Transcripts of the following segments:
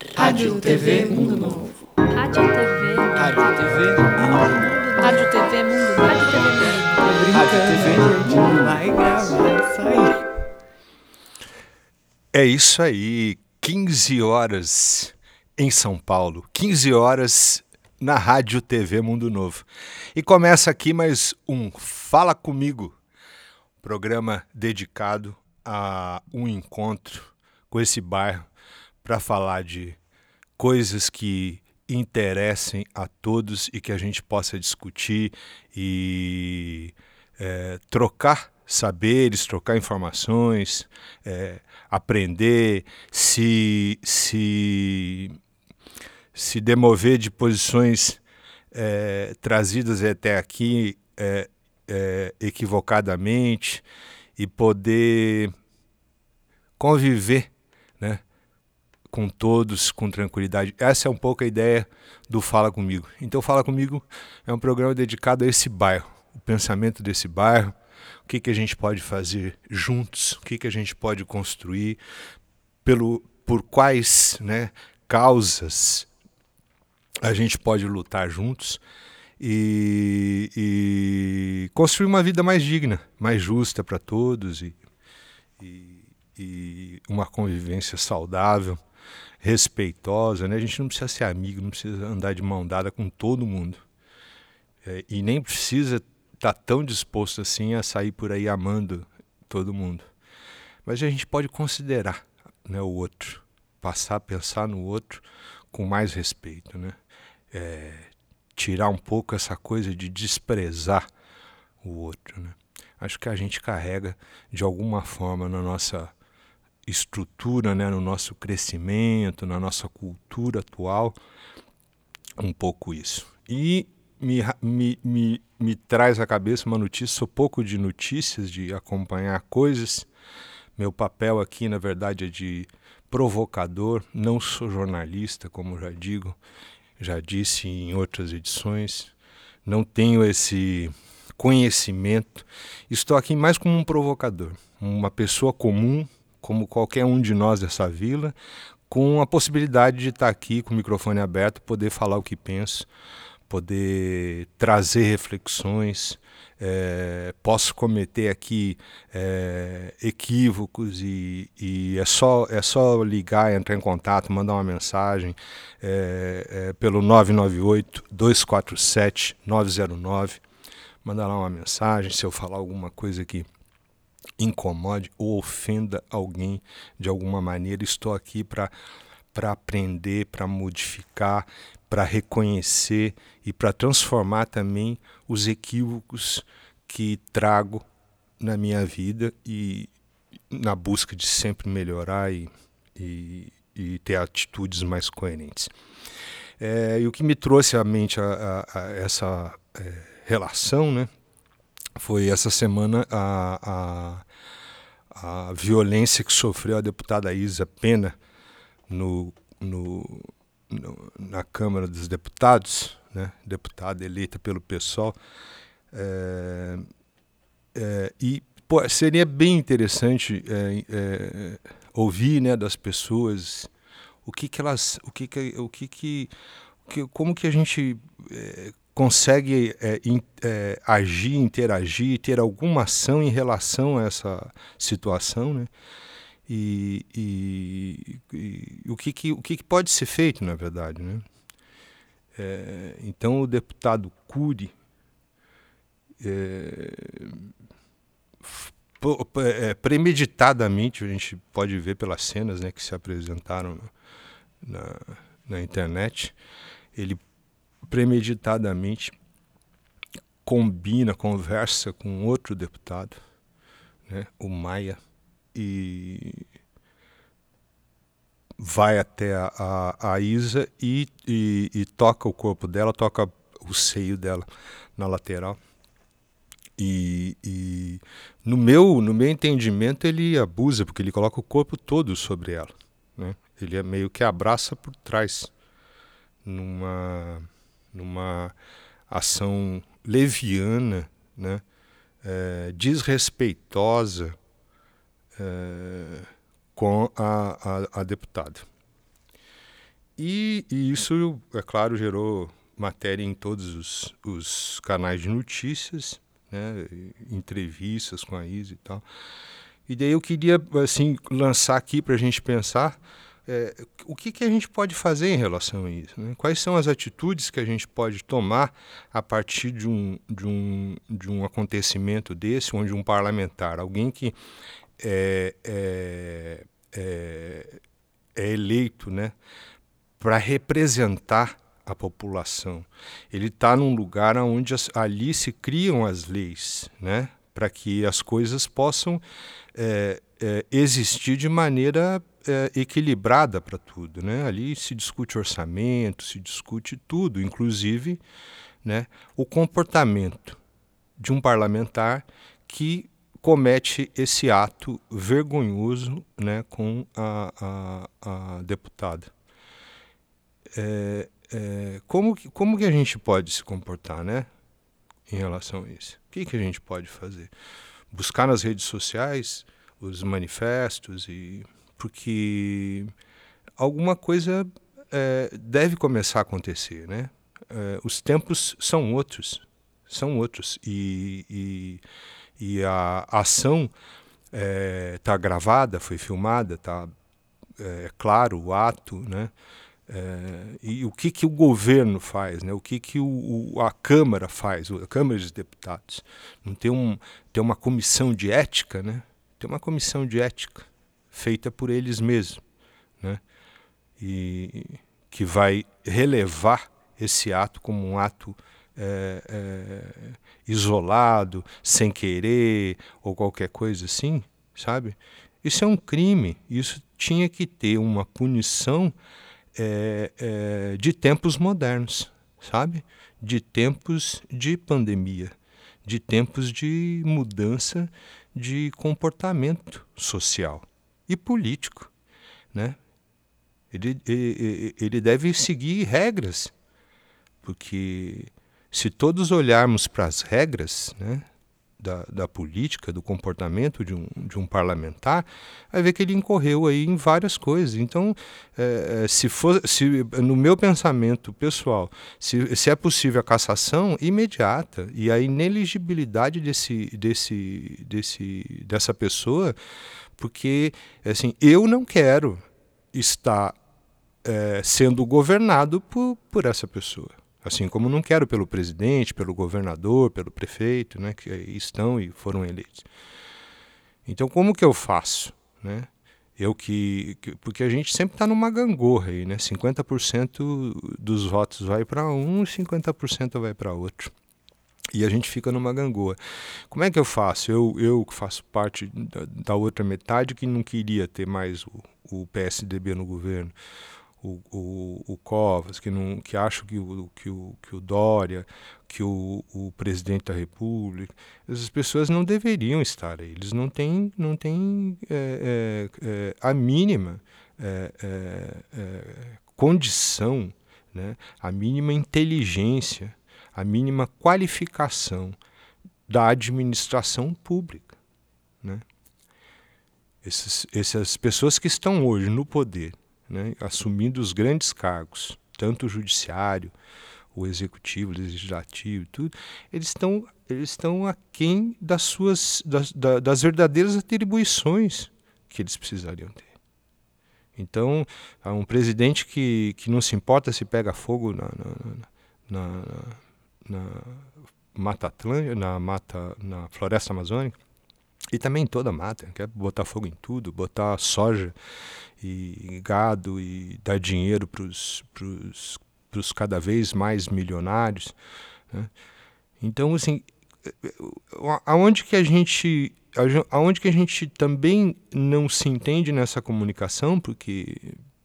Rádio TV Mundo Novo. Rádio TV. Rádio TV Mundo Novo. Rádio TV Mundo Novo. Rádio TV Mundo Novo. Rádio TV Mundo Novo. Vai gravar isso aí. É isso aí, 15 horas em São Paulo, 15 horas na Rádio TV Mundo Novo. E começa aqui mais um Fala Comigo, programa dedicado a um encontro com esse bairro para falar de coisas que interessem a todos e que a gente possa discutir e trocar saberes, trocar informações, aprender, se demover de posições trazidas até aqui equivocadamente e poder conviver, né, com todos, com tranquilidade. Essa é um pouco a ideia do Fala Comigo. Então, Fala Comigo é um programa dedicado a esse bairro, o pensamento desse bairro, o que a gente pode fazer juntos, o que a gente pode construir, por quais, né, causas a gente pode lutar juntos e construir uma vida mais digna, mais justa para todos e uma convivência saudável, respeitosa, né? A gente não precisa ser amigo, não precisa andar de mão dada com todo mundo. E nem precisa estar tão disposto assim a sair por aí amando todo mundo. Mas a gente pode considerar, né, o outro, passar a pensar no outro com mais respeito, né? Tirar um pouco essa coisa de desprezar o outro, né? Acho que a gente carrega de alguma forma na nossa estrutura, né, no nosso crescimento, na nossa cultura atual, um pouco isso. E me traz à cabeça uma notícia, sou pouco de notícias, de acompanhar coisas. Meu papel aqui, na verdade, é de provocador, não sou jornalista, como já disse em outras edições, não tenho esse conhecimento, estou aqui mais como um provocador, uma pessoa comum, como qualquer um de nós dessa vila, com a possibilidade de estar aqui com o microfone aberto, poder falar o que penso, poder trazer reflexões. Posso cometer aqui equívocos e é só ligar, entrar em contato, mandar uma mensagem pelo 998-247-909, mandar lá uma mensagem se eu falar alguma coisa que incomode ou ofenda alguém de alguma maneira. Estou aqui para aprender, para modificar, para reconhecer e para transformar também os equívocos que trago na minha vida e na busca de sempre melhorar e ter atitudes mais coerentes. E o que me trouxe à mente a essa relação, né, foi essa semana a violência que sofreu a deputada Isa Pena na Câmara dos Deputados, né, deputada eleita pelo PSOL. Seria bem interessante ouvir, né, das pessoas como que a gente consegue agir, interagir, ter alguma ação em relação a essa situação, né? E o que pode ser feito, na verdade, né? Então, o deputado Cury premeditadamente, a gente pode ver pelas cenas, né, que se apresentaram na internet, ele premeditadamente conversa com outro deputado, né, o Maia, e vai até a Isa e toca o corpo dela, toca o seio dela na lateral. E no meu entendimento ele abusa, porque ele coloca o corpo todo sobre ela, né? Ele meio que abraça por trás, numa ação leviana, né? Desrespeitosa com a deputada. E isso, é claro, gerou matéria em todos os canais de notícias, né, entrevistas com a Isa e tal. E daí eu queria assim, lançar aqui para a gente pensar o que a gente pode fazer em relação a isso, né? Quais são as atitudes que a gente pode tomar a partir de um acontecimento desse, onde um parlamentar, alguém que é eleito, né, para representar a população. Ele está num lugar onde ali se criam as leis, né, para que as coisas possam existir de maneira equilibrada para tudo, né? Ali se discute orçamento, se discute tudo, inclusive, né, o comportamento de um parlamentar que comete esse ato vergonhoso, né, com a deputada. Como que a gente pode se comportar, né, em relação a isso? O que a gente pode fazer? Buscar nas redes sociais os manifestos, porque alguma coisa deve começar a acontecer, né? Os tempos são outros, e a ação está gravada, foi filmada, está claro o ato, né? E o que o governo faz, né? O que a Câmara faz, a Câmara dos Deputados. Não tem uma comissão de ética, né? Tem uma comissão de ética feita por eles mesmos, né? E que vai relevar esse ato como um ato isolado, sem querer, ou qualquer coisa assim, sabe? Isso é um crime, isso tinha que ter uma punição de tempos modernos, sabe? De tempos de pandemia, de tempos de mudança de comportamento social e político, né? Ele deve seguir regras, porque se todos olharmos para as regras, né, da política, do comportamento de um parlamentar, vai ver que ele incorreu aí em várias coisas. Então, se no meu pensamento pessoal, se é possível a cassação imediata e a ineligibilidade dessa pessoa, porque assim, eu não quero estar sendo governado por essa pessoa. Assim como não quero pelo presidente, pelo governador, pelo prefeito, né, que estão e foram eleitos. Então, como que eu faço, né? Porque a gente sempre está numa gangorra aí, né? 50% dos votos vai para um e 50% vai para outro. E a gente fica numa gangorra. Como é que eu faço? Eu que faço parte da outra metade que não queria ter mais o PSDB no governo. O Covas, que acha que o Dória, que o presidente da República, essas pessoas não deveriam estar aí. Eles não têm a mínima condição, né, a mínima inteligência, a mínima qualificação da administração pública, né? Essas pessoas que estão hoje no poder, né, assumindo os grandes cargos, tanto o judiciário, o executivo, o legislativo, tudo, eles estão aquém das verdadeiras atribuições que eles precisariam ter. Então, há um presidente que não se importa se pega fogo na Mata Atlântica, na Floresta Amazônica, e também toda a mata, quer botar fogo em tudo, botar soja e gado e dar dinheiro para os cada vez mais milionários, né? Então, assim, aonde que a gente também não se entende nessa comunicação, porque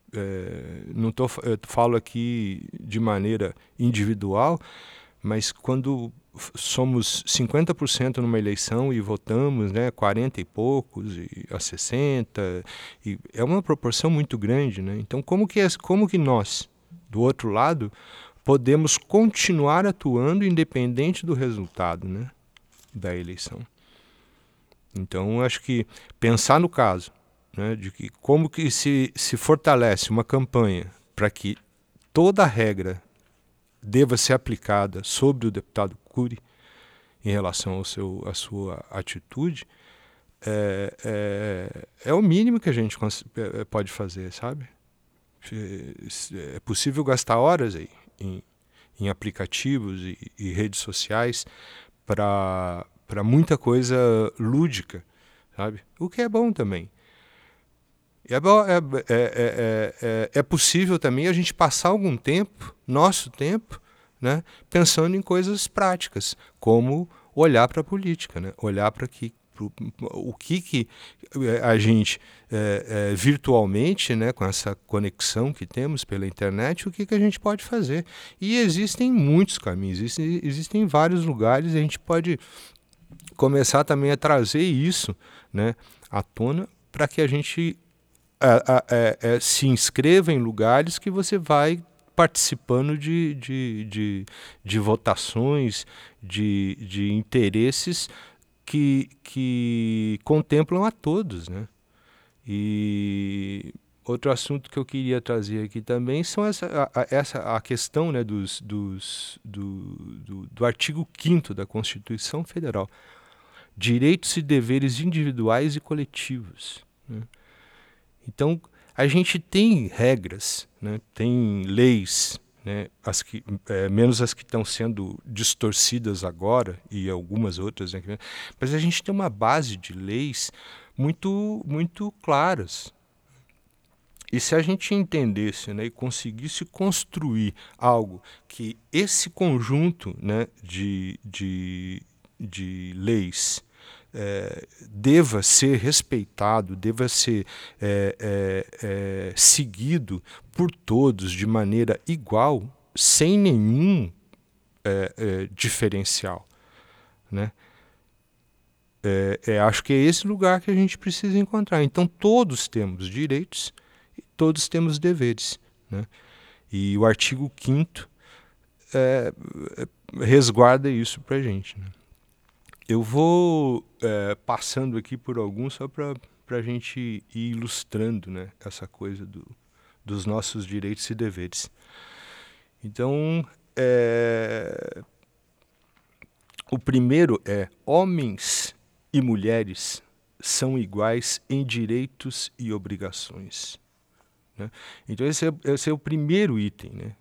eu falo aqui de maneira individual, mas quando somos 50% numa eleição e votamos, né, 40 e poucos a 60, e é uma proporção muito grande, né? Então, como que nós, do outro lado, podemos continuar atuando independente do resultado, né, da eleição? Então, acho que pensar no caso, né, de que como que se fortalece uma campanha para que toda regra deva ser aplicada sobre o deputado Cury em relação à sua atitude, é o mínimo que a gente pode fazer, sabe? É possível gastar horas aí em aplicativos e redes sociais para muita coisa lúdica, sabe? O que é bom também. É possível também a gente passar algum tempo, nosso tempo, né, pensando em coisas práticas, como olhar para a política, né? Olhar para o que a gente virtualmente, né, com essa conexão que temos pela internet, o que a gente pode fazer. E existem muitos caminhos, existem vários lugares, a gente pode começar também a trazer isso, né, à tona, para que a gente se inscreva em lugares que você vai participando de votações, de interesses que contemplam a todos, né? E outro assunto que eu queria trazer aqui também são a questão, né, do artigo 5º da Constituição Federal, direitos e deveres individuais e coletivos, né? Então, a gente tem regras, né, tem leis, né, menos as que estão sendo distorcidas agora e algumas outras, né, mas a gente tem uma base de leis muito, muito claras. E se a gente entendesse, né, e conseguisse construir algo que esse conjunto, né, de leis deva ser respeitado, deva ser seguido por todos de maneira igual, sem nenhum diferencial, né? Acho que é esse lugar que a gente precisa encontrar. Então todos temos direitos e todos temos deveres, né? E o artigo 5º resguarda isso para a gente, né? Eu vou passando aqui por alguns só para a gente ir ilustrando, né, essa coisa dos nossos direitos e deveres. Então, o primeiro é: homens e mulheres são iguais em direitos e obrigações, né? Então, esse é o primeiro item, né,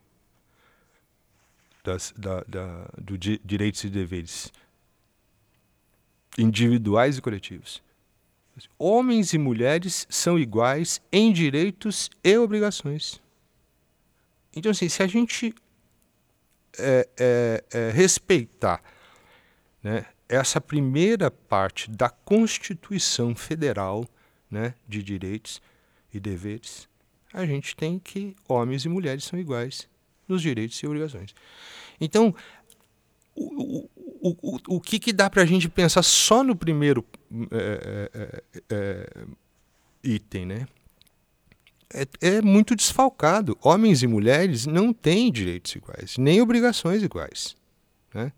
do direitos e deveres individuais e coletivos. Homens e mulheres são iguais em direitos e obrigações. Então, assim, se a gente respeitar, né, essa primeira parte da Constituição Federal, né, de direitos e deveres, a gente tem que homens e mulheres são iguais nos direitos e obrigações. Então, o que dá para a gente pensar só no primeiro item, né? É muito desfalcado. Homens e mulheres não têm direitos iguais, nem obrigações iguais, né?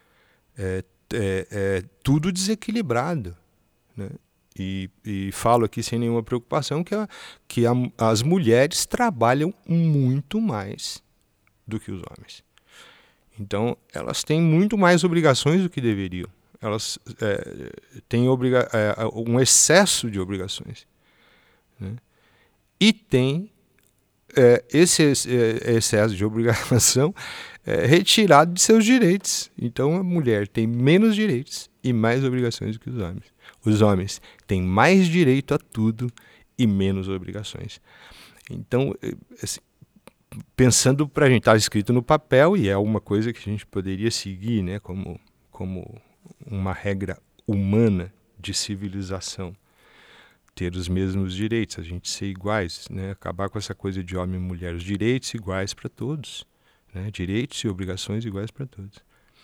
Tudo desequilibrado, né? E falo aqui sem nenhuma preocupação que as mulheres trabalham muito mais do que os homens. Então, elas têm muito mais obrigações do que deveriam. Elas têm um excesso de obrigações, né? E tem esse excesso de obrigação retirado de seus direitos. Então, a mulher tem menos direitos e mais obrigações do que os homens. Os homens têm mais direito a tudo e menos obrigações. Então, assim, pensando para a gente, está escrito no papel e é uma coisa que a gente poderia seguir, né, como uma regra humana de civilização, ter os mesmos direitos, a gente ser iguais, né, acabar com essa coisa de homem e mulher, os direitos iguais para todos, né, direitos e obrigações iguais para todos.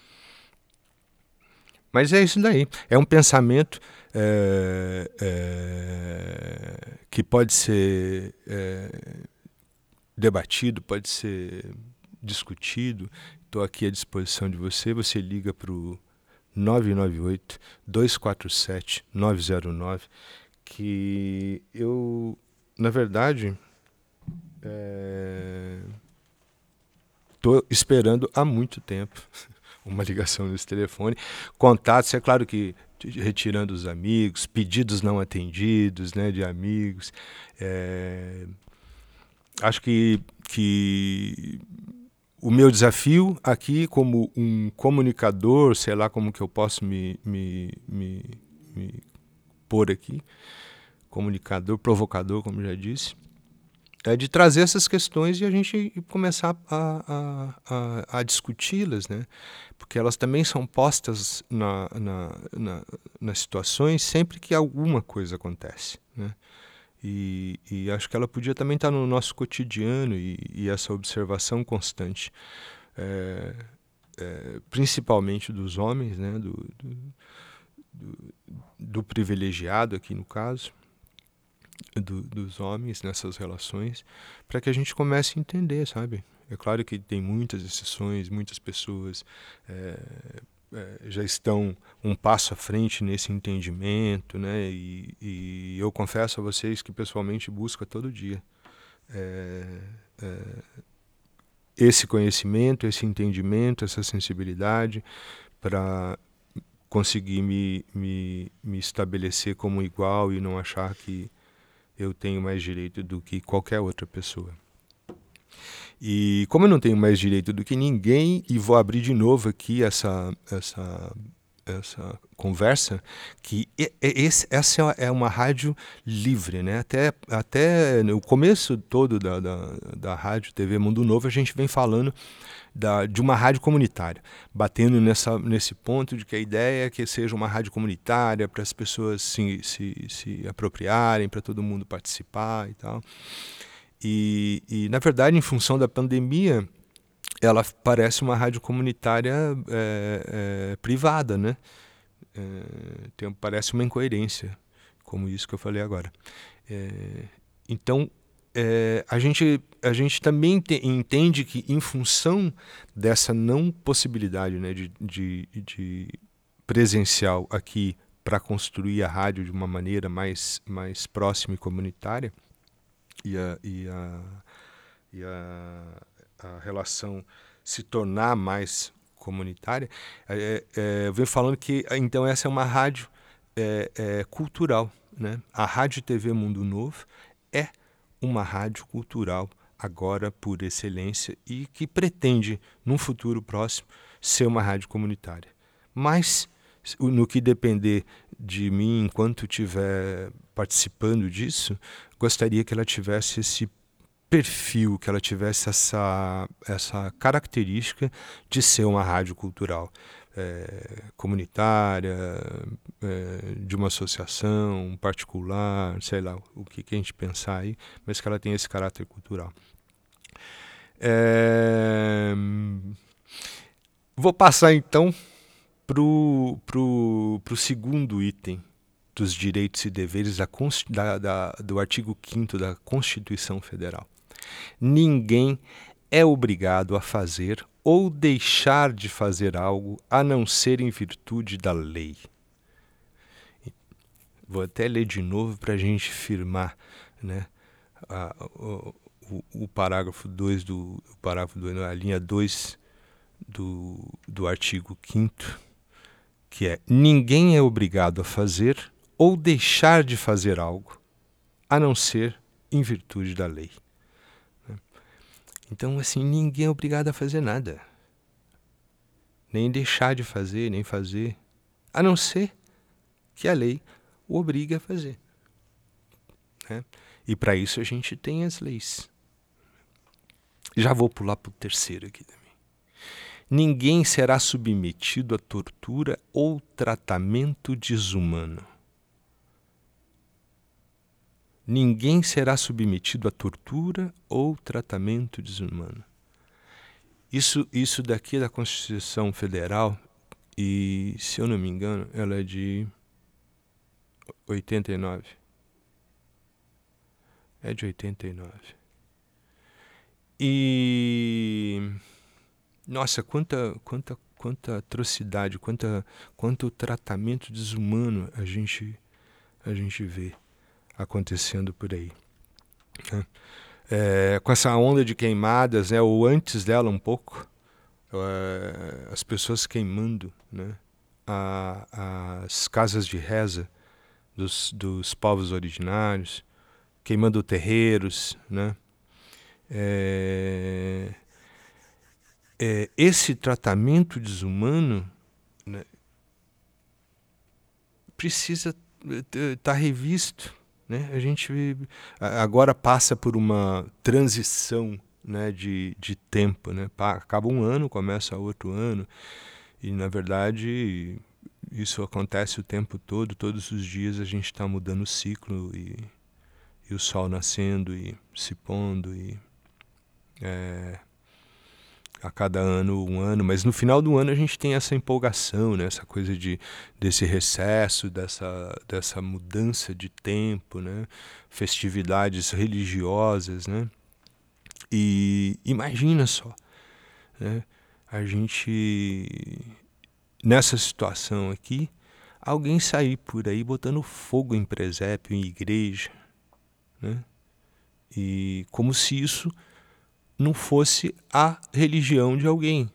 Mas é isso daí, é um pensamento que pode ser debatido, pode ser discutido. Estou aqui à disposição de você. Você liga para o 998-247-909, que eu, na verdade, estou esperando há muito tempo uma ligação nesse telefone. Contatos, é claro que retirando os amigos, pedidos não atendidos, né, de amigos. Acho que o meu desafio aqui como um comunicador, sei lá como que eu posso me pôr aqui, comunicador, provocador, como já disse, é de trazer essas questões e a gente começar a discuti-las, né? Porque elas também são postas nas situações sempre que alguma coisa acontece, né? E acho que ela podia também estar no nosso cotidiano e essa observação constante, principalmente dos homens, né? Do privilegiado aqui no caso, dos homens nessas relações, para que a gente comece a entender, sabe? É claro que tem muitas exceções, muitas pessoas já estão um passo à frente nesse entendimento, né? E eu confesso a vocês que pessoalmente busco todo dia esse conhecimento, esse entendimento, essa sensibilidade para conseguir me estabelecer como igual e não achar que eu tenho mais direito do que qualquer outra pessoa. E como eu não tenho mais direito do que ninguém, e vou abrir de novo aqui essa conversa, que essa é uma rádio livre, né? Até no começo todo da Rádio TV Mundo Novo, a gente vem falando de uma rádio comunitária, batendo nesse ponto de que a ideia é que seja uma rádio comunitária para as pessoas se apropriarem, para todo mundo participar e tal. E, na verdade, em função da pandemia, ela parece uma rádio comunitária privada, né? Parece uma incoerência, como isso que eu falei agora. Então, a gente também entende que, em função dessa não possibilidade, né, de presencial aqui para construir a rádio de uma maneira mais próxima e comunitária, e a relação se tornar mais comunitária, eu venho falando que então essa é uma rádio cultural, né? A Rádio TV Mundo Novo é uma rádio cultural agora por excelência e que pretende, num futuro próximo, ser uma rádio comunitária. Mas, no que depender de mim, enquanto estiver participando disso, gostaria que ela tivesse esse perfil, que ela tivesse essa característica de ser uma rádio cultural, comunitária, de uma associação particular, sei lá, o que a gente pensar aí, mas que ela tenha esse caráter cultural. Vou passar então pro segundo item dos direitos e deveres do artigo 5º da Constituição Federal. Ninguém é obrigado a fazer ou deixar de fazer algo a não ser em virtude da lei. Vou até ler de novo para a gente firmar, né, o parágrafo 2 a linha 2 do artigo 5º, que é: ninguém é obrigado a fazer ou deixar de fazer algo, a não ser em virtude da lei. Então, assim, ninguém é obrigado a fazer nada. Nem deixar de fazer, nem fazer, a não ser que a lei o obrigue a fazer, né? E para isso a gente tem as leis. Já vou pular para o terceiro aqui também. Ninguém será submetido a tortura ou tratamento desumano. Ninguém será submetido a tortura ou tratamento desumano. Isso daqui é da Constituição Federal e, se eu não me engano, ela é de 89. É de 89. E... nossa, quanta atrocidade, quanto tratamento desumano a gente vê acontecendo por aí, né? com essa onda de queimadas, né, ou antes dela um pouco, as pessoas queimando, né, as casas de reza dos povos originários, queimando terreiros, né? Esse tratamento desumano, né, precisa estar revisto, né? A gente agora passa por uma transição, né, de tempo, né? Acaba um ano, começa outro ano, e na verdade isso acontece o tempo todo, todos os dias a gente está mudando o ciclo, e o sol nascendo e se pondo, e a cada ano um ano, mas no final do ano a gente tem essa empolgação, né? Essa coisa desse recesso, dessa mudança de tempo, né? Festividades religiosas, né? E imagina só, né? A gente, nessa situação aqui, alguém sair por aí botando fogo em presépio, em igreja, né? E como se isso não fosse a religião de alguém.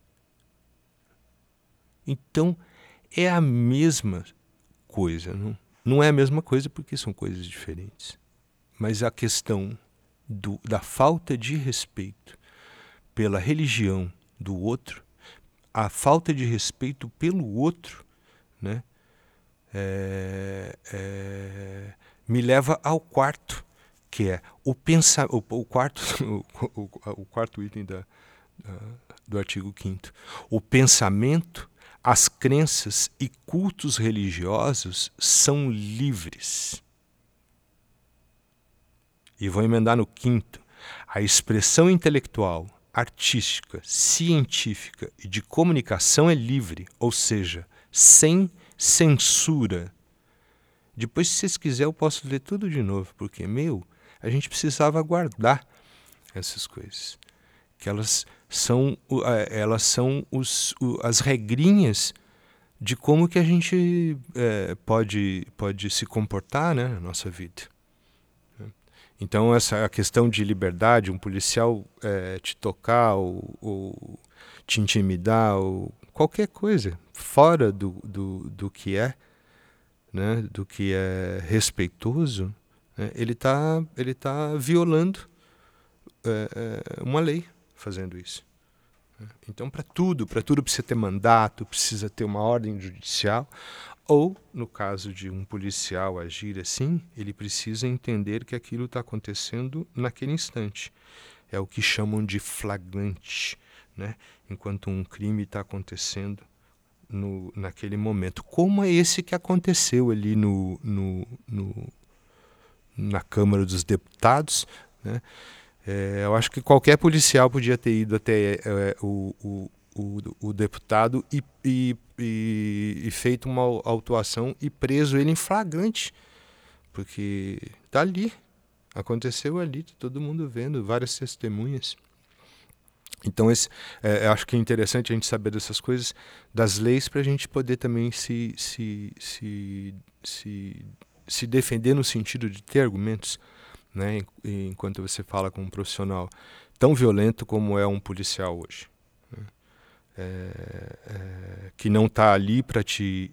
Então, é a mesma coisa. Não é a mesma coisa porque são coisas diferentes. Mas a questão da falta de respeito pela religião do outro, a falta de respeito pelo outro, né, me leva ao quarto, que é o quarto item do artigo 5º. O pensamento, as crenças e cultos religiosos são livres. E vou emendar no 5º. A expressão intelectual, artística, científica e de comunicação é livre, ou seja, sem censura. Depois, se vocês quiserem, eu posso ler tudo de novo, porque, a gente precisava guardar essas coisas. Que elas são as regrinhas de como que a gente pode se comportar, né, na nossa vida. Então, essa questão de liberdade, um policial te tocar ou te intimidar, ou qualquer coisa fora do que é, né, do que é respeitoso, né, ele tá violando uma lei fazendo isso. Então, para tudo precisa ter mandato, precisa ter uma ordem judicial, ou, no caso de um policial agir assim, ele precisa entender que aquilo está acontecendo naquele instante. É o que chamam de flagrante, né? Enquanto um crime está acontecendo naquele momento. Como é esse que aconteceu ali na Câmara dos Deputados, né? Eu acho que qualquer policial podia ter ido até o deputado e feito uma autuação e preso ele em flagrante, porque está ali, aconteceu ali, tá todo mundo vendo, várias testemunhas. Então, eu acho que é interessante a gente saber dessas coisas, das leis, para a gente poder também se defender no sentido de ter argumentos, né, enquanto você fala com um profissional tão violento como é um policial hoje, né, que não está ali para te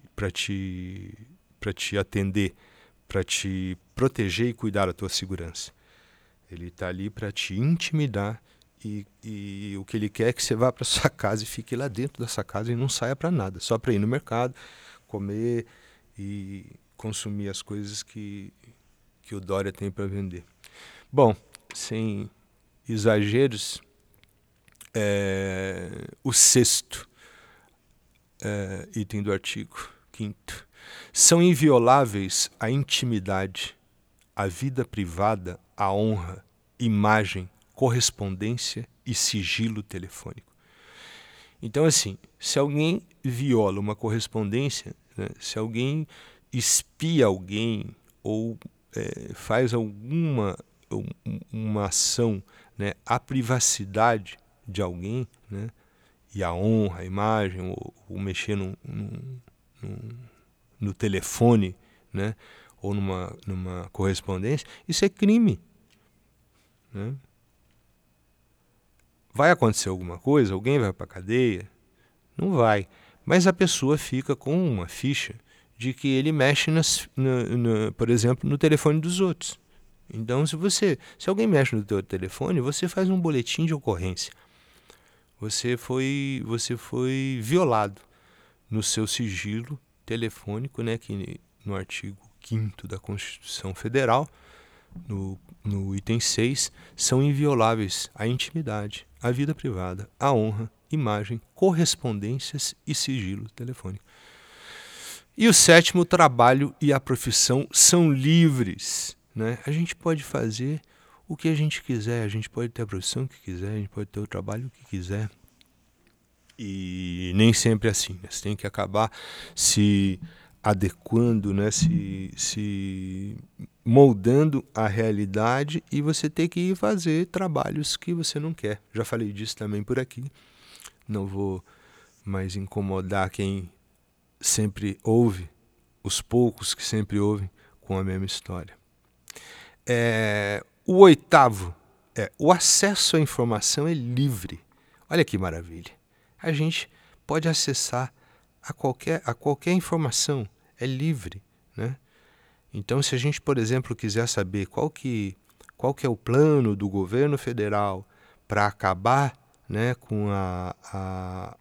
atender, para te proteger e cuidar da tua segurança. Ele está ali para te intimidar, e o que ele quer é que você vá para sua casa e fique lá dentro dessa casa e não saia para nada, só para ir no mercado, comer e consumir as coisas que o Dória tem para vender. Bom, sem exageros, o 6º item do artigo 5º. São invioláveis a intimidade, a vida privada, a honra, imagem, correspondência e sigilo telefônico. Então, assim, se alguém viola uma correspondência, né, se alguém espia alguém ou faz uma ação, né, à privacidade de alguém, né, e a honra, a imagem, ou mexer no telefone, né, ou numa correspondência, isso é crime. né? Vai acontecer alguma coisa? Alguém vai para a cadeia? Não vai. Mas a pessoa fica com uma ficha de que ele mexe, por exemplo, no telefone dos outros. Então, se alguém mexe no teu telefone, você faz um boletim de ocorrência. Você foi violado no seu sigilo telefônico, né, que no artigo 5º da Constituição Federal, no item 6, são invioláveis a intimidade, a vida privada, a honra, imagem, correspondências e sigilo telefônico. E o 7º, o trabalho e a profissão são livres, né? A gente pode fazer o que a gente quiser, a gente pode ter a profissão que quiser, a gente pode ter o trabalho que quiser. E nem sempre é assim, né? Você tem que acabar se adequando, né? se moldando à realidade, e você tem que fazer trabalhos que você não quer. Já falei disso também por aqui. Não vou mais incomodar quem sempre ouve, os poucos que sempre ouvem, com a mesma história. O 8º o acesso à informação é livre. Olha que maravilha. A gente pode acessar a qualquer informação, é livre, né? Então, se a gente, por exemplo, quiser saber qual que é o plano do governo federal para acabar, né, com a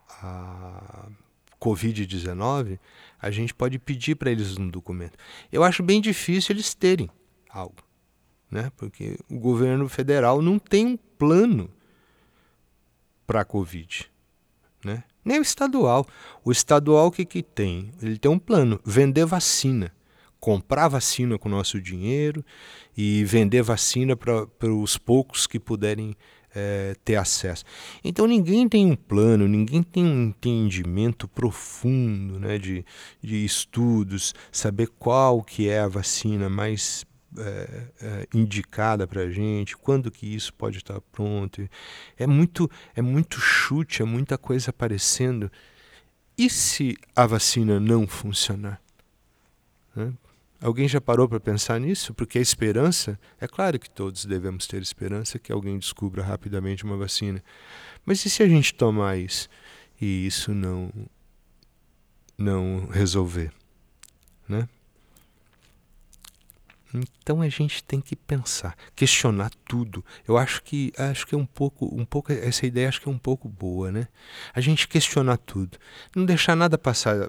Covid-19, a gente pode pedir para eles um documento. Eu acho bem difícil eles terem algo, né? Porque o governo federal não tem um plano para a Covid, né? Nem o estadual. O estadual, o que tem? Ele tem um plano: vender vacina, comprar vacina com o nosso dinheiro e vender vacina para os poucos que puderem ter acesso. Então ninguém tem um plano, ninguém tem um entendimento profundo, né, de estudos, saber qual que é a vacina mais indicada para a gente, quando que isso pode estar pronto. É muito chute, é muita coisa aparecendo. E se a vacina não funcionar? Né? Alguém já parou para pensar nisso? Porque a esperança, é claro que todos devemos ter esperança que alguém descubra rapidamente uma vacina. Mas e se a gente tomar isso e isso não resolver, né? Então a gente tem que pensar, questionar tudo. Eu acho que é um pouco essa ideia, acho que é um pouco boa, né? A gente questionar tudo, não deixar nada passar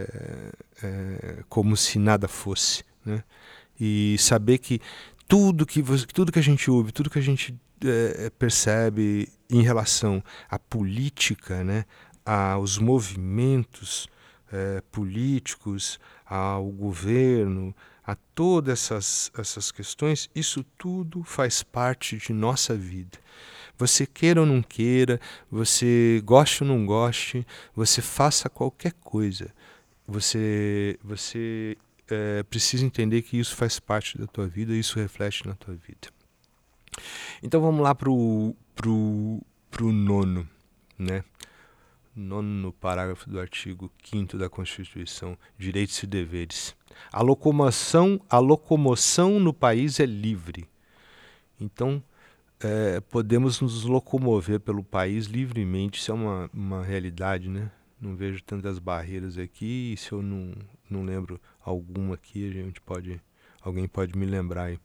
como se nada fosse, né? E saber que tudo que a gente ouve, tudo que a gente percebe em relação à política, né? Aos movimentos políticos, ao governo, a todas essas questões, isso tudo faz parte de nossa vida. Você queira ou não queira, você goste ou não goste, você faça qualquer coisa, você precisa entender que isso faz parte da tua vida, isso reflete na tua vida. Então vamos lá pro 9º, né? 9º parágrafo do artigo 5º da Constituição, direitos e deveres. A locomoção no país é livre. Então, podemos nos locomover pelo país livremente. Isso é uma realidade, né? Não vejo tantas barreiras aqui. E se eu não lembro alguma aqui, alguém pode me lembrar aí.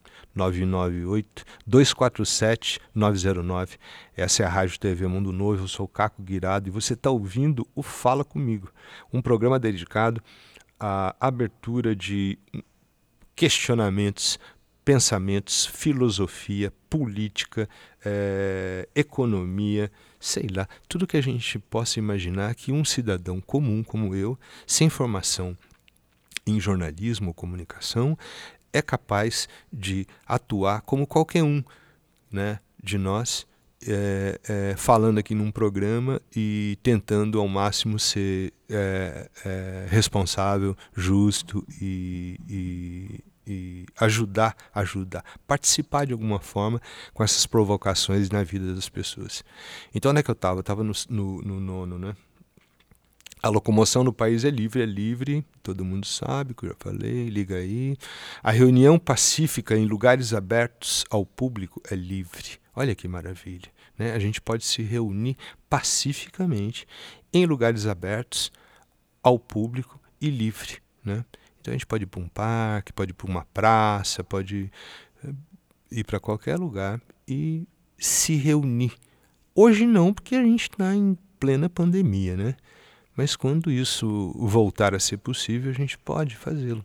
998-247-909. Essa é a Rádio TV Mundo Novo. Eu sou o Caco Guirado e você está ouvindo o Fala Comigo, um programa dedicado à abertura de questionamentos, pensamentos, filosofia, política, economia, sei lá, tudo que a gente possa imaginar que um cidadão comum como eu, sem formação em jornalismo ou comunicação, é capaz de atuar como qualquer um, né, de nós, falando aqui num programa e tentando ao máximo ser responsável, justo e ajudar, participar de alguma forma com essas provocações na vida das pessoas. Então onde é que eu estava? Eu estava no 9º, né? A locomoção no país é livre, todo mundo sabe, que eu já falei, liga aí. A reunião pacífica em lugares abertos ao público é livre. Olha que maravilha, né? A gente pode se reunir pacificamente em lugares abertos ao público e livre, né? Então a gente pode ir para um parque, pode ir para uma praça, pode ir para qualquer lugar e se reunir. Hoje não, porque a gente está em plena pandemia, né? Mas quando isso voltar a ser possível, a gente pode fazê-lo.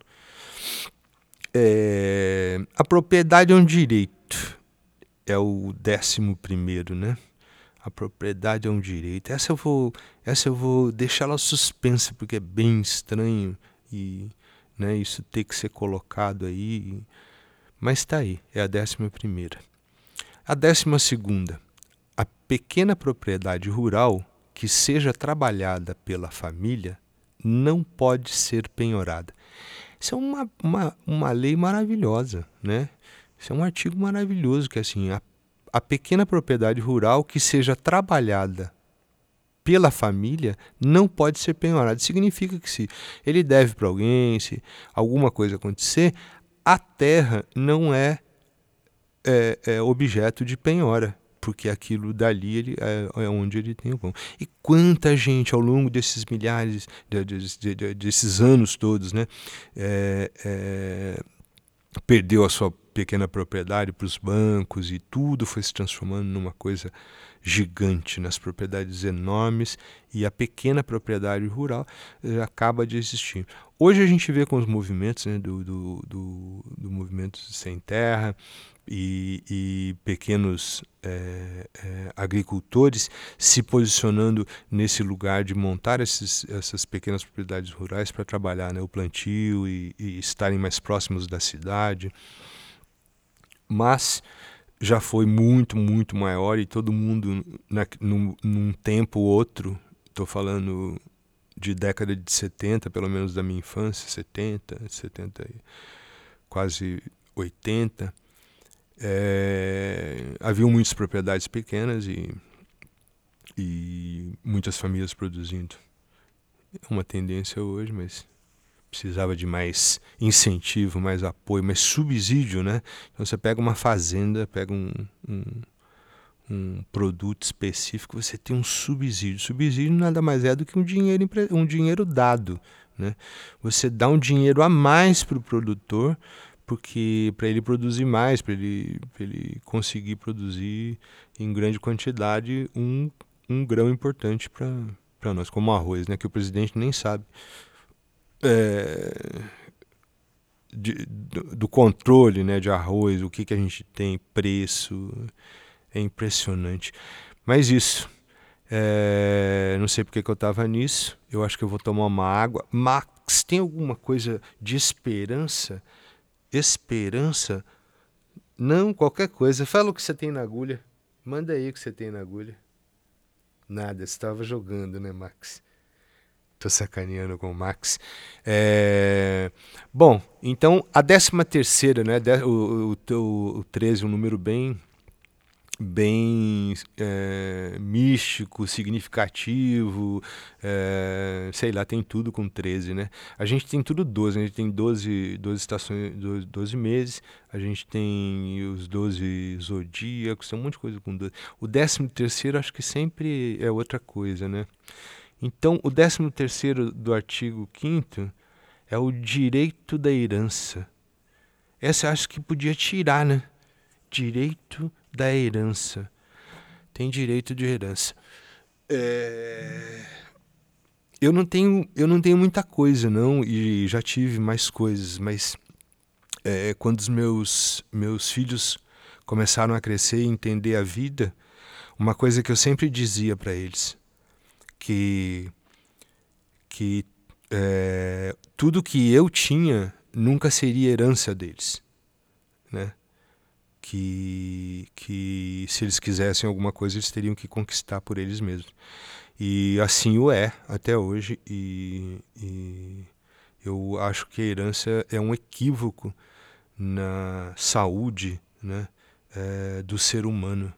A propriedade é um direito, é o 11º, né? A propriedade é um direito. Essa eu vou deixá-la suspensa, porque é bem estranho e, né, isso ter que ser colocado aí. Mas está aí, é a 11ª. A 12ª, a pequena propriedade rural que seja trabalhada pela família não pode ser penhorada. Isso é uma lei maravilhosa, né? Isso é um artigo maravilhoso, que assim, a pequena propriedade rural que seja trabalhada pela família não pode ser penhorada. Significa que se ele deve para alguém, se alguma coisa acontecer, a terra não é objeto de penhora, porque aquilo dali é onde ele tem o pão. E quanta gente ao longo desses milhares, desses anos todos, né, perdeu a sua pequena propriedade para os bancos e tudo foi se transformando numa coisa gigante, nas propriedades enormes, e a pequena propriedade rural acaba de existir. Hoje a gente vê com os movimentos, né, do movimento sem terra e pequenos agricultores se posicionando nesse lugar de montar essas pequenas propriedades rurais para trabalhar, né, o plantio e estarem mais próximos da cidade. Mas já foi muito, muito maior, e todo mundo, num tempo ou outro, estou falando de década de 70, pelo menos da minha infância, 70, quase 80, haviam muitas propriedades pequenas e muitas famílias produzindo. É uma tendência hoje, mas precisava de mais incentivo, mais apoio, mais subsídio, né? Então você pega uma fazenda, pega um produto específico, você tem um subsídio. Subsídio nada mais é do que um dinheiro dado, né? Você dá um dinheiro a mais para o produtor, porque para ele produzir mais, para ele conseguir produzir em grande quantidade um grão importante para nós, como arroz, né? Que o presidente nem sabe do controle, né, de arroz, o que a gente tem, preço, é impressionante. Mas isso, não sei porque que eu estava nisso, eu acho que eu vou tomar uma água. Max, tem alguma coisa de esperança? Esperança? Não, qualquer coisa. Fala o que você tem na agulha. Manda aí o que você tem na agulha. Nada, você estava jogando, né, Max? Tô sacaneando com o Max. Bom, então a 13ª, né? O 13, um número bem místico, significativo, sei lá, tem tudo com 13, né? A gente tem tudo 12, a gente tem 12 estações, 12 meses, a gente tem os 12 zodíacos, tem um monte de coisa com 12. O 13º acho que sempre é outra coisa, né? Então, o 13º do artigo 5º é o direito da herança. Essa eu acho que podia tirar, né? Direito da herança. Tem direito de herança. Eu não tenho muita coisa, não, e já tive mais coisas, mas quando os meus filhos começaram a crescer e entender a vida, uma coisa que eu sempre dizia para eles, que tudo que eu tinha nunca seria herança deles, né? Que se eles quisessem alguma coisa, eles teriam que conquistar por eles mesmos. E assim o é até hoje, e eu acho que a herança é um equívoco na saúde, né, do ser humano.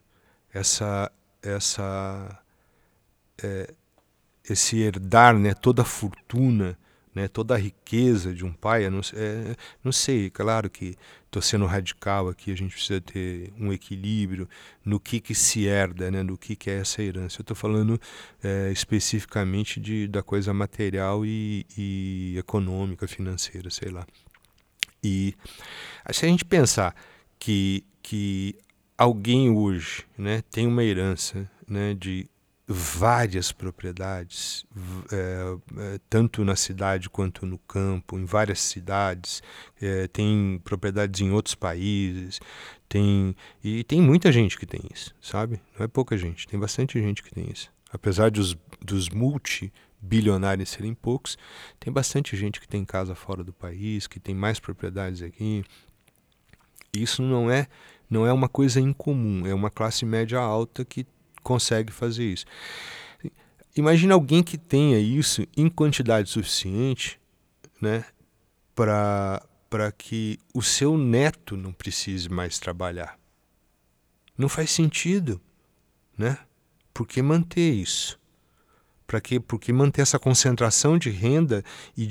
Esse herdar, né, toda a fortuna né? Toda a riqueza de um pai, não sei, claro que estou sendo radical aqui, a gente precisa ter um equilíbrio no que se herda, né? No que é essa herança. Eu estou falando especificamente da coisa material e econômica, financeira, sei lá. E se a gente pensar que alguém hoje, né, tem uma herança, né, de várias propriedades, tanto na cidade quanto no campo, em várias cidades, tem propriedades em outros países, e tem muita gente que tem isso, sabe? Não é pouca gente, tem bastante gente que tem isso. Apesar dos multibilionários serem poucos, tem bastante gente que tem casa fora do país, que tem mais propriedades aqui. Isso não é uma coisa incomum, é uma classe média alta que consegue fazer isso. Imagina alguém que tenha isso em quantidade suficiente, né, para que o seu neto não precise mais trabalhar. Não faz sentido, né? Por que manter isso? Por que manter essa concentração de renda e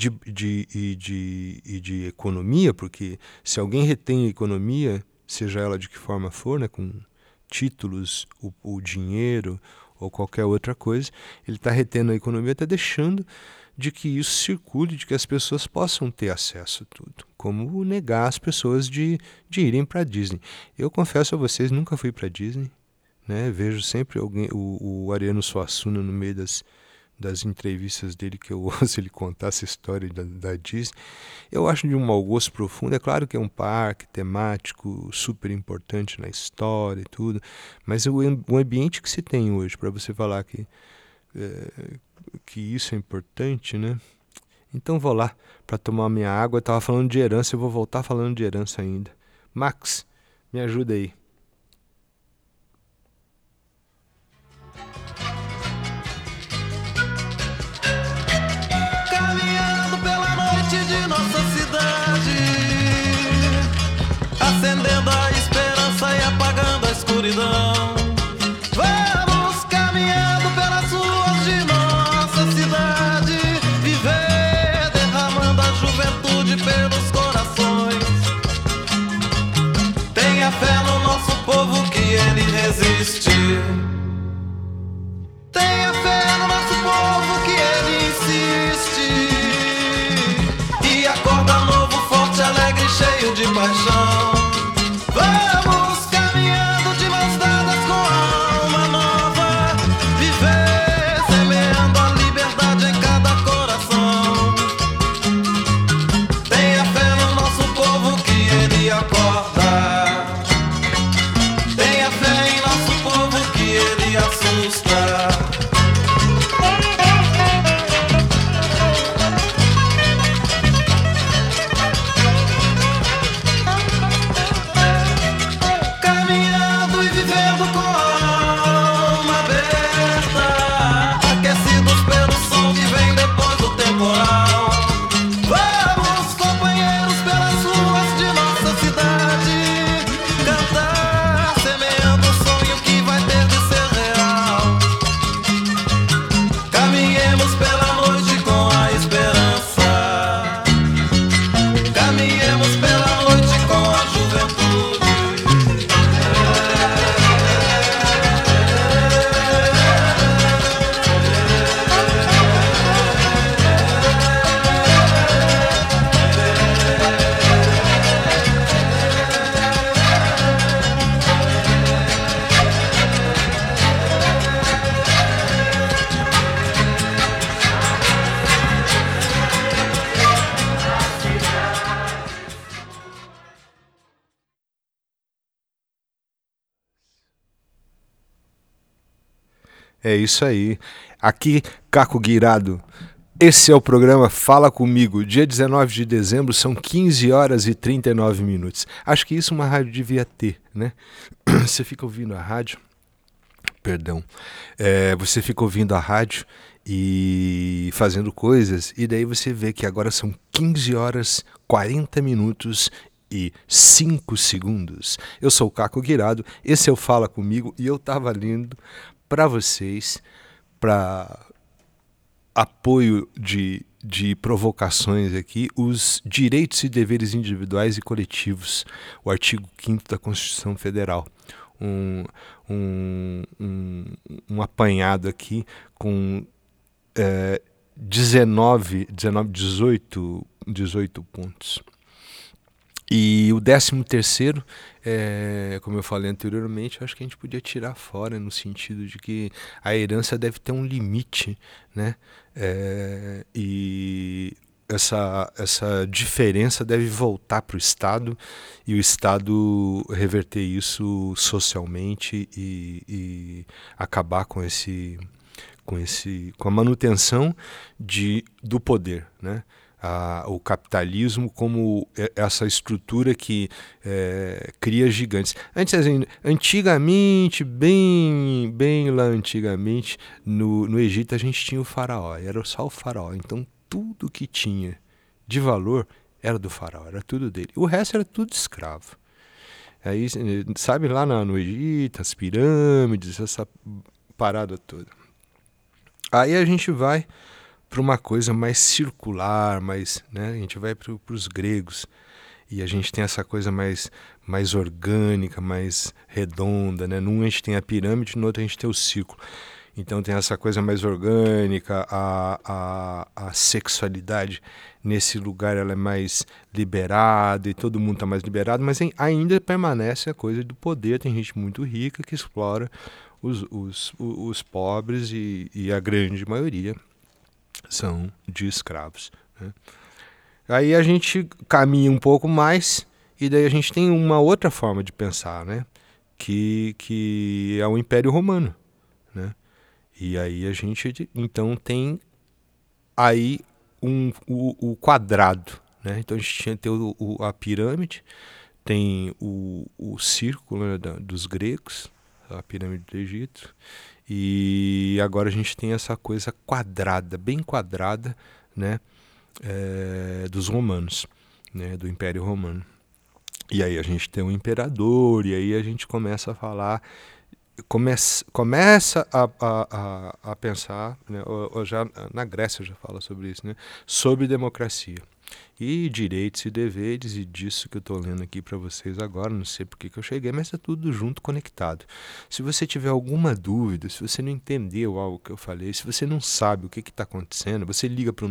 de economia? Porque se alguém retém a economia, seja ela de que forma for, né, com títulos, o dinheiro ou qualquer outra coisa, ele está retendo a economia, está deixando de que isso circule, de que as pessoas possam ter acesso a tudo. Como negar as pessoas de irem para a Disney. Eu confesso a vocês, nunca fui para a Disney, né? Vejo sempre o Ariano Suassuna no meio das entrevistas dele, que eu ouço ele contar essa história da Disney. Eu acho de um mau gosto profundo. É claro que é um parque temático super importante na história e tudo, mas o ambiente que se tem hoje para você falar que isso é importante, né? Então vou lá para tomar minha água. Eu estava falando de herança, eu vou voltar falando de herança ainda. Max, me ajuda aí. Acendendo a esperança e apagando a escuridão. Vamos caminhando pelas ruas de nossa cidade, viver derramando a juventude pelos corações. Tenha fé no nosso povo que ele resiste. Tenha fé no nosso povo que ele insiste. E acorda novo, forte, alegre, cheio de paixão. Vamos caminhando de mãos dadas com a alma nova, viver semeando a liberdade em cada coração. Tenha fé no nosso povo que ele acorda. Tenha fé em nosso povo que ele assusta. É isso aí. Aqui, Caco Guirado. Esse é o programa Fala Comigo. Dia 19 de dezembro, são 15 horas e 39 minutos. Acho que isso uma rádio devia ter, né? Você fica ouvindo a rádio. Perdão. Você fica ouvindo a rádio e fazendo coisas, e daí você vê que agora são 15 horas, 40 minutos e 5 segundos. Eu sou o Caco Guirado, esse é o Fala Comigo, e eu estava lendo para vocês, para apoio de de provocações aqui, os direitos e deveres individuais e coletivos, o artigo 5º da Constituição Federal. Um apanhado aqui com 18 pontos. E o 13º, como eu falei anteriormente, eu acho que a gente podia tirar fora, no sentido de que a herança deve ter um limite, né? E essa diferença deve voltar para o Estado e o Estado reverter isso socialmente e acabar com a manutenção do poder, né? O capitalismo como essa estrutura que cria gigantes. Antigamente, bem lá antigamente, no Egito a gente tinha o faraó, era só o faraó. Então tudo que tinha de valor era do faraó, era tudo dele. O resto era tudo escravo. Aí, sabe, lá no Egito, as pirâmides, essa parada toda. Aí a gente vai para uma coisa mais circular, né? A gente vai para os gregos e a gente tem essa coisa mais orgânica, mais redonda, né? Num a gente tem a pirâmide, no outro a gente tem o círculo. Então tem essa coisa mais orgânica, a sexualidade nesse lugar ela é mais liberada e todo mundo está mais liberado, mas ainda permanece a coisa do poder. Tem gente muito rica que explora os pobres e a grande maioria são de escravos, né? Aí a gente caminha um pouco mais e daí a gente tem uma outra forma de pensar, né? Que é o Império Romano, né? E aí a gente então tem aí o quadrado, né? Então a gente tinha que ter a pirâmide, tem o círculo, né, dos gregos, a pirâmide do Egito, e agora a gente tem essa coisa quadrada, bem quadrada, né, dos romanos, né, do Império Romano. E aí a gente tem um imperador, e aí a gente começa a falar, começa a pensar, né, ou já na Grécia já fala sobre isso, né, sobre democracia. E direitos e deveres, e disso que eu estou lendo aqui para vocês agora, não sei porque que eu cheguei, mas está tudo junto, conectado. Se você tiver alguma dúvida, se você não entendeu algo que eu falei, se você não sabe o que está acontecendo, você liga para o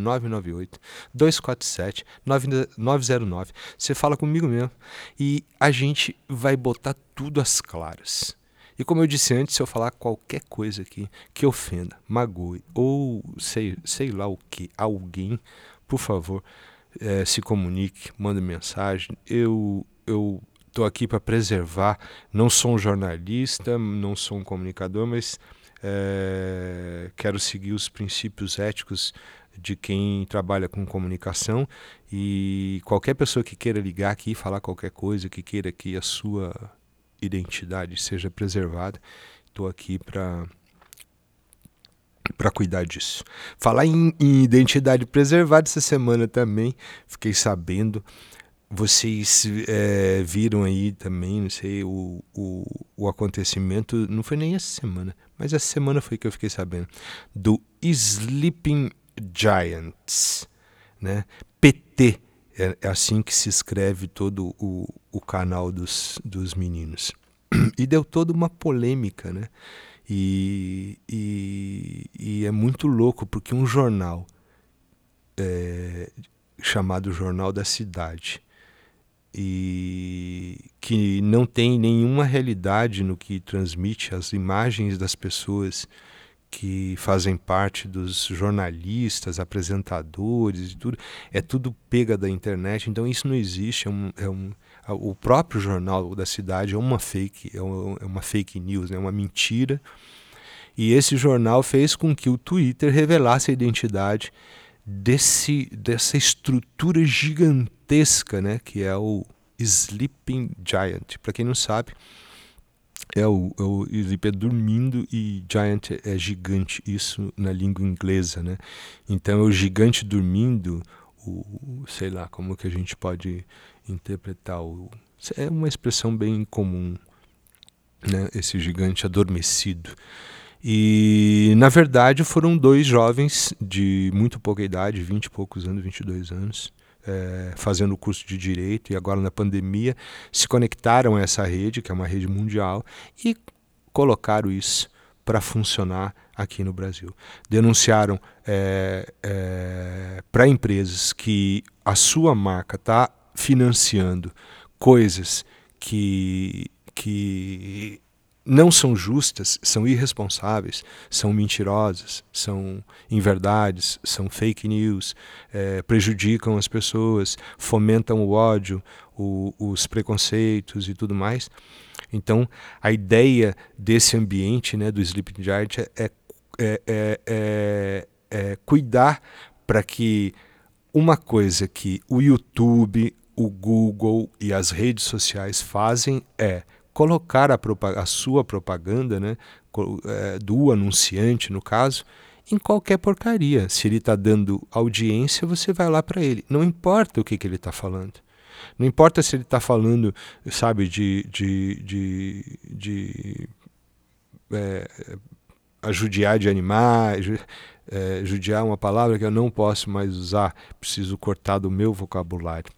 998-247-9909, você fala comigo mesmo, e a gente vai botar tudo às claras. E como eu disse antes, se eu falar qualquer coisa aqui que ofenda, magoe, ou sei lá o que, alguém, por favor, se comunique, manda mensagem. Eu estou aqui para preservar, não sou um jornalista, não sou um comunicador, mas quero seguir os princípios éticos de quem trabalha com comunicação, e qualquer pessoa que queira ligar aqui e falar qualquer coisa, que queira que a sua identidade seja preservada, estou aqui para cuidar disso. Falar em identidade preservada, essa semana também fiquei sabendo, vocês viram aí também, não sei, o acontecimento, não foi nem essa semana, mas essa semana foi que eu fiquei sabendo, do Sleeping Giants, né? PT, é assim que se escreve todo o canal dos meninos. E deu toda uma polêmica, né? E é muito louco, porque um jornal chamado Jornal da Cidade, e que não tem nenhuma realidade no que transmite, as imagens das pessoas que fazem parte dos jornalistas, apresentadores e tudo, é tudo pega da internet, então isso não existe, o próprio Jornal da Cidade é uma fake news, é uma mentira, e esse jornal fez com que o Twitter revelasse a identidade dessa estrutura gigantesca, né, que é o Sleeping Giant. Para quem não sabe, o sleep é dormindo e giant é gigante, isso na língua inglesa, né? Então é o gigante dormindo, sei lá como que a gente pode interpretar, é uma expressão bem comum, né? Esse gigante adormecido. E, na verdade, foram 2 jovens de muito pouca idade, 20 e poucos anos, 22 anos, fazendo o curso de Direito, e agora na pandemia se conectaram a essa rede, que é uma rede mundial, e colocaram isso para funcionar aqui no Brasil. Denunciaram para empresas que a sua marca está financiando coisas que não são justas, são irresponsáveis, são mentirosas, são inverdades, são fake news, prejudicam as pessoas, fomentam o ódio, os preconceitos e tudo mais. Então, a ideia desse ambiente, né, do Sleeping Giant é cuidar para que uma coisa que o YouTube, o Google e as redes sociais fazem é colocar a sua propaganda, né, do anunciante, no caso, em qualquer porcaria. Se ele está dando audiência, você vai lá para ele. Não importa o que ele está falando. Não importa se ele está falando, sabe, judiar de animais, judiar é uma palavra que eu não posso mais usar, preciso cortar do meu vocabulário.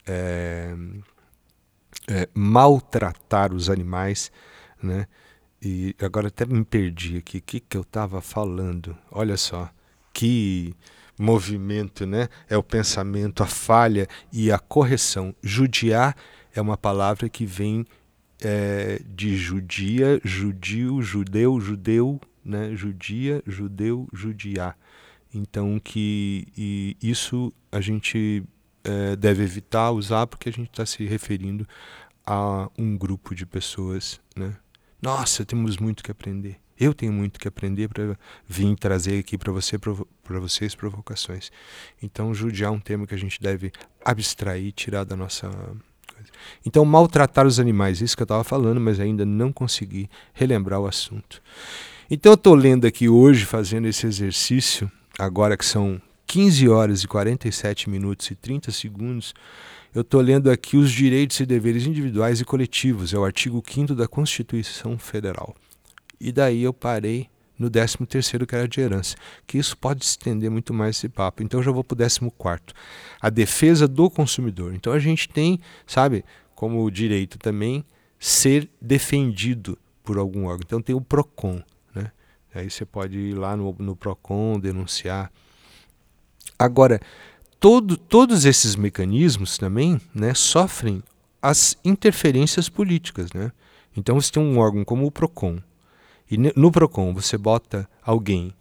Maltratar os animais, né? E agora até me perdi aqui, o que eu estava falando? Olha só, que movimento, né? É o pensamento, a falha e a correção. Judiar é uma palavra que vem de judia, judio, judeu, né? Judia, judeu, judiar. Então isso a gente deve evitar usar, porque a gente está se referindo a um grupo de pessoas, né? Nossa, temos muito que aprender. Eu tenho muito que aprender para vir trazer aqui para vocês provocações. Então, judiar é um termo que a gente deve abstrair, tirar da nossa coisa. Então, maltratar os animais, isso que eu estava falando, mas ainda não consegui relembrar o assunto. Então, eu estou lendo aqui hoje, fazendo esse exercício, agora que são 15 horas e 47 minutos e 30 segundos, eu estou lendo aqui os direitos e deveres individuais e coletivos, é o artigo 5º da Constituição Federal. E daí eu parei no 13º, que era de herança, que isso pode estender muito mais esse papo. Então eu já vou para o 14º, a defesa do consumidor. Então a gente tem, sabe, como direito também, ser defendido por algum órgão. Então tem o PROCON, né? Aí você pode ir lá no PROCON, denunciar. Agora, todos esses mecanismos também, né, sofrem as interferências políticas, né? Então você tem um órgão como o PROCON, e no PROCON você bota alguém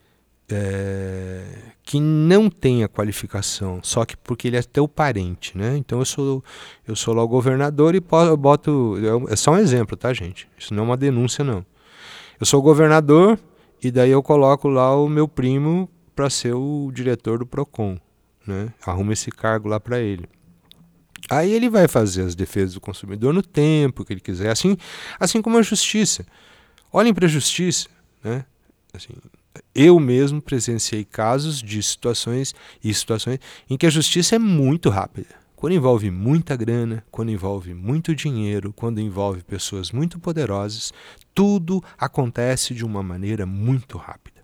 que não tem a qualificação, só que porque ele é teu parente, né? Então eu sou lá o governador e boto... É só um exemplo, tá, gente? Isso não é uma denúncia, não. Eu sou o governador e daí eu coloco lá o meu primo para ser o diretor do PROCON, né? Arruma esse cargo lá para ele. Aí ele vai fazer as defesas do consumidor no tempo que ele quiser, assim como a justiça. Olhem para a justiça, né? Assim, eu mesmo presenciei casos de situações em que a justiça é muito rápida. Quando envolve muita grana, quando envolve muito dinheiro, quando envolve pessoas muito poderosas, tudo acontece de uma maneira muito rápida.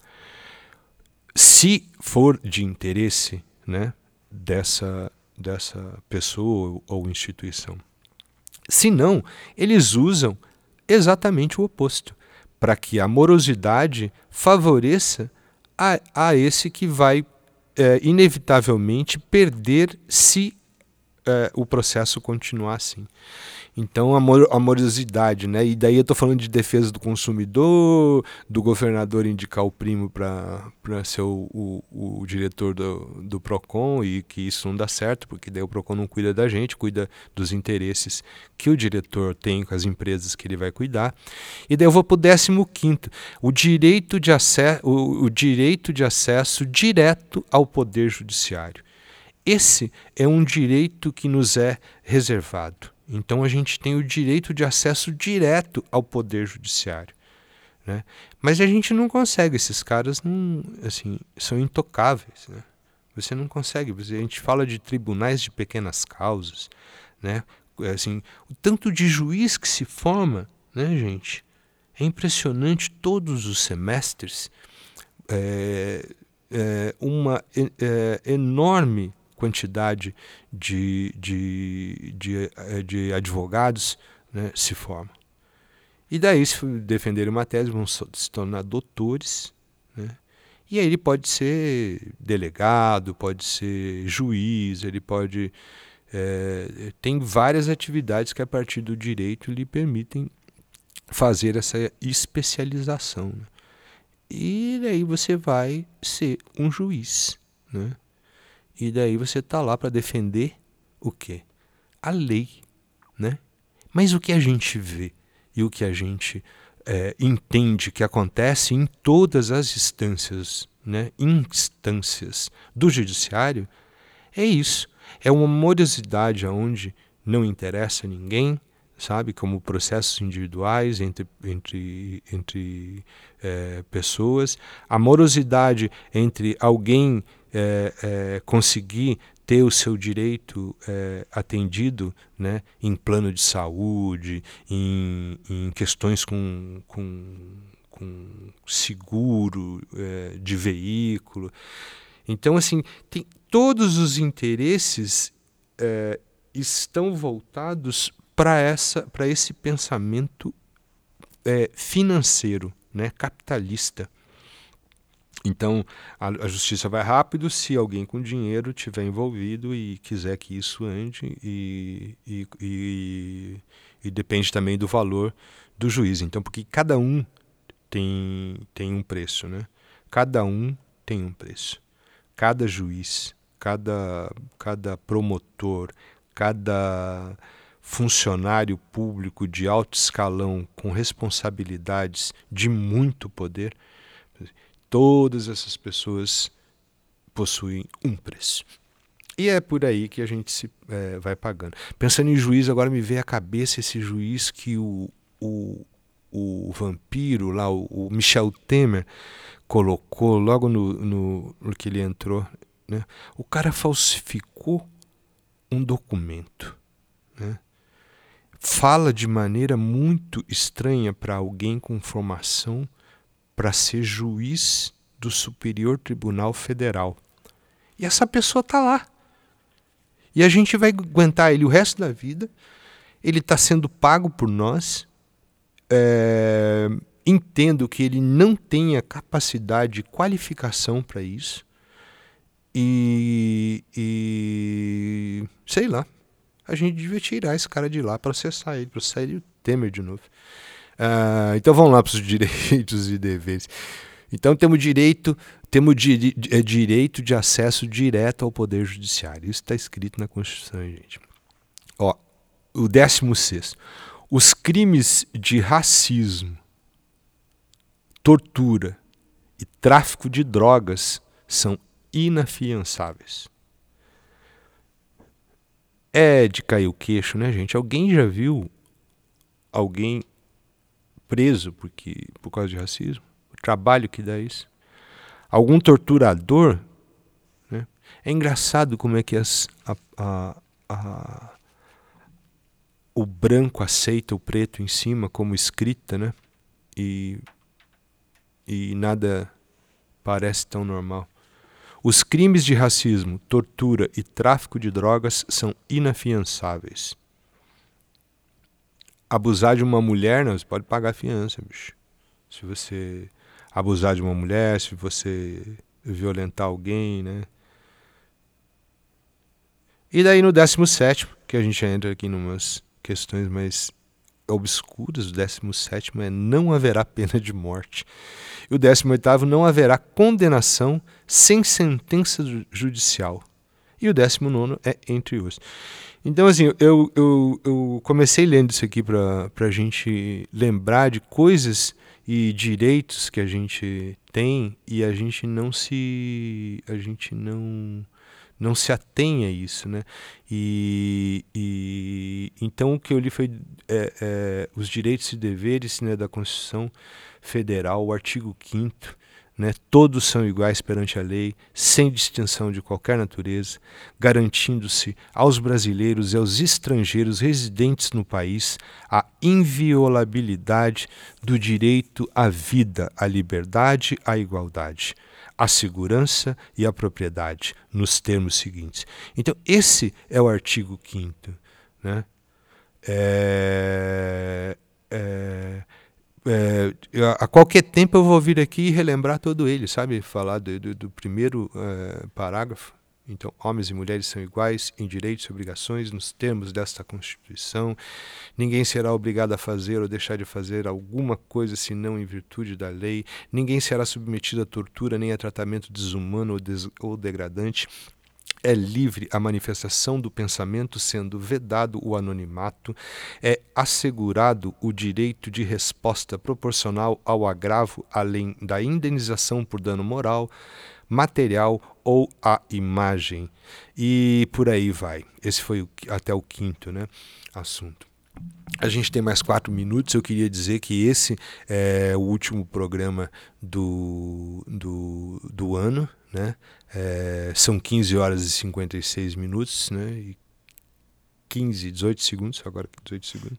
Se for de interesse, né, dessa pessoa ou instituição. Se não, eles usam exatamente o oposto, para que a morosidade favoreça a esse que vai inevitavelmente perder se o processo continuar assim. Então a morosidade, né? E daí eu estou falando de defesa do consumidor, do governador indicar o primo para ser o diretor do PROCON, e que isso não dá certo, porque daí o PROCON não cuida da gente, cuida dos interesses que o diretor tem com as empresas que ele vai cuidar. E daí eu vou para o 15º, o direito de acesso direto ao Poder Judiciário. Esse é um direito que nos é reservado. Então a gente tem o direito de acesso direto ao Poder Judiciário, né? Mas a gente não consegue, esses caras não, assim, são intocáveis, né? Você não consegue, a gente fala de tribunais de pequenas causas, né? Assim, o tanto de juiz que se forma, né, gente? É impressionante, todos os semestres, uma enorme quantidade de advogados, né, se formam. E daí, se defenderem uma tese, vão se tornar doutores, né? E aí ele pode ser delegado, pode ser juiz, ele pode... tem várias atividades que a partir do direito lhe permitem fazer essa especialização, né? E daí você vai ser um juiz, né? E daí você está lá para defender o quê? A lei, né? Mas o que a gente vê e o que a gente entende que acontece em todas as instâncias, né? Instâncias do judiciário é isso. É uma morosidade onde não interessa a ninguém, sabe, como processos individuais entre pessoas, a morosidade entre alguém conseguir ter o seu direito atendido, né, em plano de saúde, em questões com seguro de veículo. Então, assim, tem, todos os interesses estão voltados para esse pensamento financeiro, né, capitalista. Então, a justiça vai rápido se alguém com dinheiro estiver envolvido e quiser que isso ande, e depende também do valor do juiz. Então, porque cada um tem um preço, né? Cada um tem um preço. Cada juiz, cada promotor, cada funcionário público de alto escalão com responsabilidades de muito poder, todas essas pessoas possuem um preço. E é por aí que a gente vai pagando. Pensando em juiz, agora me veio à cabeça esse juiz que o vampiro lá, o Michel Temer, colocou logo no que ele entrou, né? O cara falsificou um documento, né? Fala de maneira muito estranha para alguém com formação para ser juiz do Superior Tribunal Federal. E essa pessoa está lá. E a gente vai aguentar ele o resto da vida. Ele está sendo pago por nós. Entendo que ele não tenha capacidade e qualificação para isso. E sei lá, a gente devia tirar esse cara de lá, processar ele e o Temer de novo. Então vamos lá para os direitos e deveres. Então temos direito de acesso direto ao Poder Judiciário. Isso está escrito na Constituição, gente. Ó, o 16º. Os crimes de racismo, tortura e tráfico de drogas são inafiançáveis. É de cair o queixo, né, gente? Alguém já viu alguém preso por causa de racismo? O trabalho que dá isso? Algum torturador? Né? É engraçado como é que o branco aceita o preto em cima como escrita, né? E nada parece tão normal. Os crimes de racismo, tortura e tráfico de drogas são inafiançáveis. Abusar de uma mulher, não, você pode pagar fiança, bicho. Se você abusar de uma mulher, se você violentar alguém, né? E daí no 17º, que a gente entra aqui em umas questões mais obscuras, o 17º é não haverá pena de morte. E o 18º, não haverá condenação sem sentença judicial. E o 19º é entre os. Então, assim, eu comecei lendo isso aqui para a gente lembrar de coisas e direitos que a gente tem e a gente não se atém a isso, né? Então o que eu li foi os direitos e deveres, né, da Constituição Federal, o artigo 5º, né? Todos são iguais perante a lei, sem distinção de qualquer natureza, garantindo-se aos brasileiros e aos estrangeiros residentes no país a inviolabilidade do direito à vida, à liberdade, à igualdade, à segurança e à propriedade, nos termos seguintes. Então, esse é o artigo 5º, né? A qualquer tempo eu vou vir aqui e relembrar todo ele, sabe? Falar do primeiro parágrafo. Então, homens e mulheres são iguais em direitos e obrigações nos termos desta Constituição. Ninguém será obrigado a fazer ou deixar de fazer alguma coisa senão em virtude da lei. Ninguém será submetido a tortura nem a tratamento desumano ou degradante. É livre a manifestação do pensamento, sendo vedado o anonimato. É assegurado o direito de resposta proporcional ao agravo, além da indenização por dano moral, material ou à imagem. E por aí vai. Esse foi até o 5º, né, assunto. A gente tem mais 4 minutos. Eu queria dizer que esse é o último programa do ano, né? São 15 horas e 56 minutos, né? E 18 segundos, agora 18 segundos.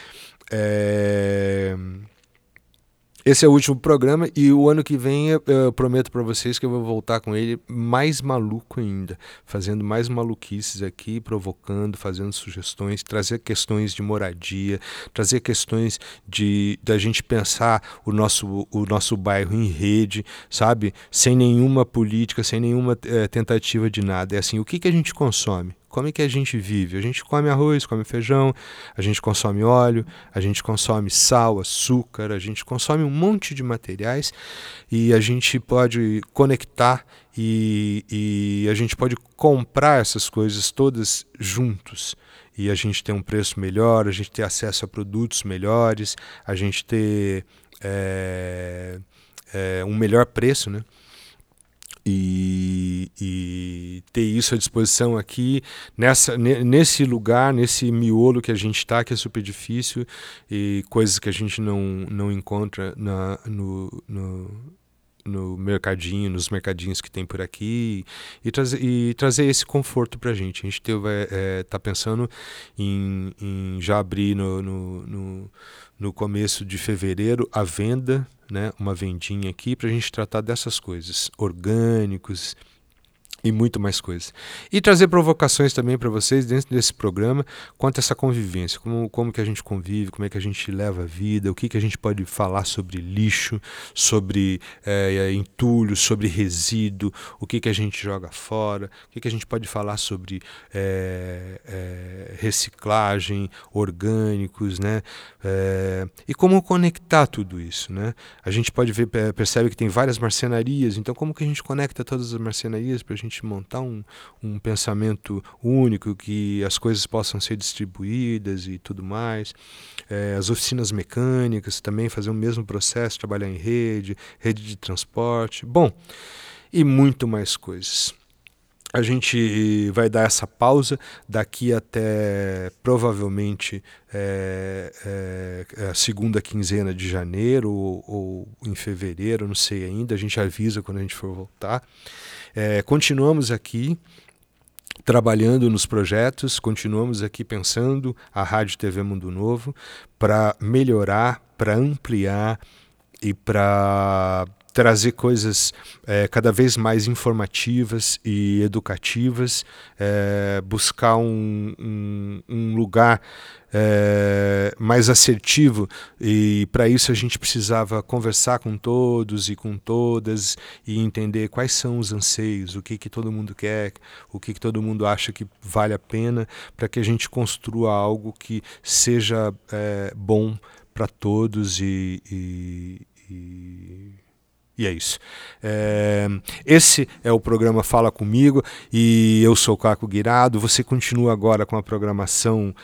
Esse é o último programa e o ano que vem eu prometo para vocês que eu vou voltar com ele mais maluco ainda, fazendo mais maluquices aqui, provocando, fazendo sugestões, trazer questões de moradia, trazer questões da gente pensar o nosso bairro em rede, sabe? Sem nenhuma política, sem nenhuma tentativa de nada. É assim, o que a gente consome? Como é que a gente vive? A gente come arroz, come feijão, a gente consome óleo, a gente consome sal, açúcar, a gente consome um monte de materiais e a gente pode conectar e a gente pode comprar essas coisas todas juntos. E a gente tem um preço melhor, a gente ter acesso a produtos melhores, a gente ter um melhor preço, né? E ter isso à disposição aqui, nesse lugar, nesse miolo que a gente está, que é super difícil, e coisas que a gente não encontra no mercadinho, nos mercadinhos que tem por aqui, e trazer esse conforto para a gente. A gente tá pensando em já abrir no começo de fevereiro a venda, né, uma vendinha aqui para a gente tratar dessas coisas, orgânicos e muito mais coisas. E trazer provocações também para vocês dentro desse programa quanto a essa convivência, como que a gente convive, como é que a gente leva a vida, o que a gente pode falar sobre lixo, sobre entulho, sobre resíduo, o que a gente joga fora, o que a gente pode falar sobre reciclagem, orgânicos, né? E como conectar tudo isso, né? A gente percebe que tem várias marcenarias, então como que a gente conecta todas as marcenarias para a gente montar um pensamento único, que as coisas possam ser distribuídas e tudo mais. As oficinas mecânicas também fazer o mesmo processo, trabalhar em rede de transporte, bom, e muito mais coisas. A gente vai dar essa pausa daqui até provavelmente a segunda quinzena de janeiro ou em fevereiro, não sei ainda, a gente avisa quando a gente for voltar. Continuamos aqui trabalhando nos projetos, continuamos aqui pensando a Rádio TV Mundo Novo para melhorar, para ampliar e para trazer coisas cada vez mais informativas e educativas, buscar um lugar mais assertivo, e para isso a gente precisava conversar com todos e com todas e entender quais são os anseios, o que todo mundo quer, o que todo mundo acha que vale a pena, para que a gente construa algo que seja bom para todos e é isso. Esse é o programa Fala Comigo e eu sou o Caco Guirado. Você continua agora com a programação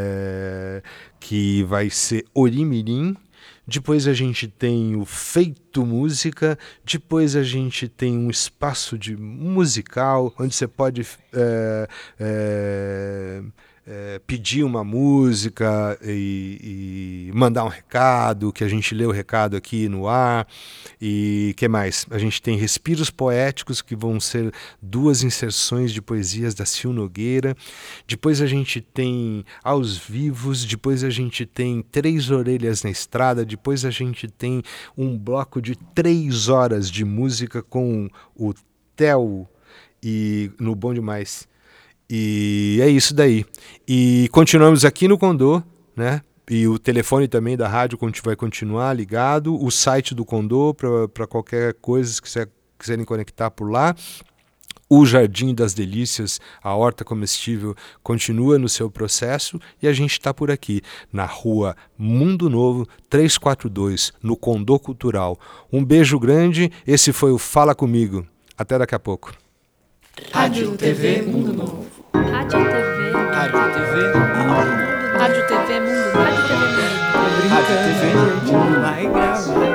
que vai ser Orimirim. Depois a gente tem o Feito Música. Depois a gente tem um espaço de musical onde você pode pedir uma música e mandar um recado, que a gente lê o recado aqui no ar. E que mais? A gente tem Respiros Poéticos, que vão ser 2 inserções de poesias da Sil Nogueira. Depois a gente tem Aos Vivos, depois a gente tem 3 Orelhas na Estrada, depois a gente tem um bloco de 3 horas de música com o Theo e no Bom Demais. E é isso daí. E continuamos aqui no Condô, né? E o telefone também da rádio vai continuar ligado. O site do Condô para qualquer coisa que quiserem conectar por lá. O Jardim das Delícias, a horta comestível, continua no seu processo e a gente está por aqui, na rua Mundo Novo 342, no Condô Cultural. Um beijo grande, esse foi o Fala Comigo. Até daqui a pouco. Rádio TV Mundo Novo. Rádio TV. Rádio TV Mundo Novo. Rádio TV Mundo. Rádio TV Mundo. Rádio TV, gente, vai gravar.